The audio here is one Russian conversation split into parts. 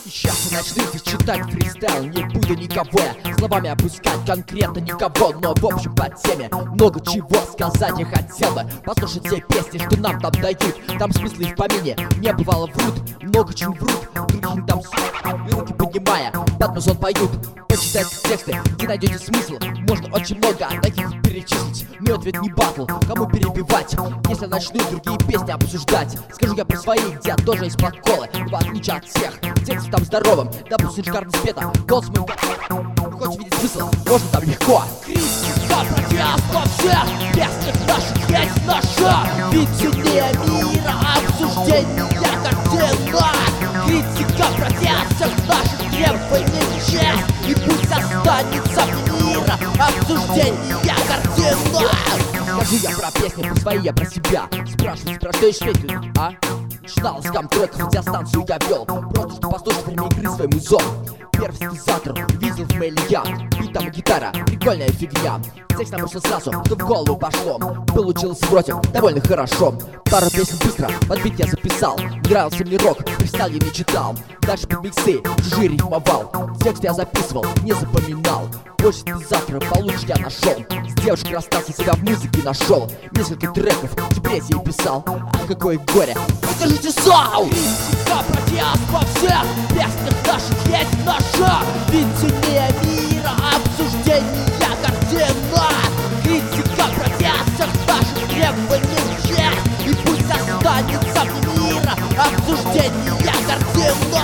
Сейчас я начну здесь читать фристайл, не буду никого словами опускать, конкретно никого. Но в общем по теме много чего сказать я хотел бы. Послушать те песни, что нам там дают. Там смысла и в помине не бывало, врут, много чем врут. Другим там и руки поднимая, под музон поют. Почитайте тексты, где найдете смысл. Можно очень много таких перечислить, но это ведь не батл, кому перебивать. Если начну другие песни обсуждать, скажу я про свои, где тоже есть подколы. В отличие от всех, текст там здоровым, допустим, шикарно спета. Голос мой хоть видеть смысл, можно там легко. Критика, протест во всех песнях наших есть наша. Видение мира, обсуждение картина. Критика, протест всех наших требований честь. И пусть останется мира, обсуждение картина. Скажу я про песни, про свои, я про себя. Спрашивают, про что еще петь, а? Читал скам треков, радиостанцию я вел, просто что послушать время игры свой музон. Первый синтезатор видел в мейле я, бит там и гитара, прикольная фигня. Текст набросил сразу, что в голову пошло. Получилось вроде довольно хорошо. Пару песен быстро под бит я записал. Нравился мне рок, фристайл я не читал. Дальше под миксы чужие рифмовал. Текст я записывал, не запоминал. Больше синтезатора получше я нашел. С девушкой расстался, себя в музыке нашел. Несколько треков депрессии писал. Ах, какое горе, покажите соу! Критика, протест во всех песнях наших есть наша. Видение мира, обсуждение картина. Критика, протест всех наших требований честь. И пусть останется мира, обсуждение картина.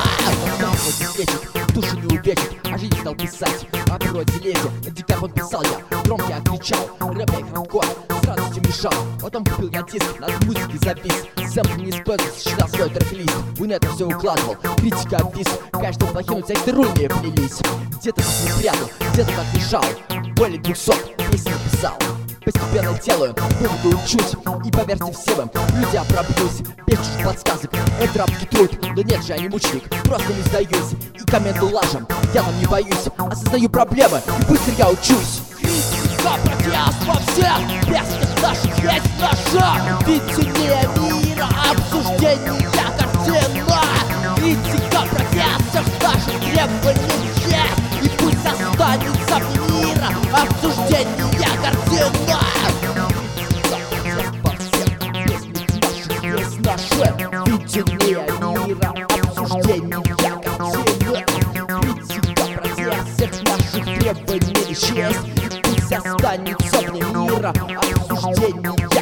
Душу не увечит, а жизнь стал писать. О природе лезе, на диктофон писал я. Громко я кричал, рэп я хардкор с радостью мешал. Потом купил я диск, над музыкой завис. Сэмпл не стоит, считал свой трек-лист. В инет все укладывал, критика обвис. Каждый плохим тексты руйные плелись. Где-то как прятал, где-то как решал. Более 200 песен писал. Постепенно делаю, выводы учусь. И поверьте всем им, люди опробьюсь. Без чужих подсказок, это рабский труд. Да нет же, я не мученик, просто не сдаюсь. И комменты лажем, я там не боюсь. Осознаю проблемы, и быстро я учусь. Критика, протест во всех песнях наших есть наша. Видение мира, обсуждение картина. Критика, протест всех наших требований честь. И пусть останется мира, обсуждение картина. Наше видение мира, обсуждение картины. Критика, протест всех наших требований честь. Пусть останется мне мира, обсуждение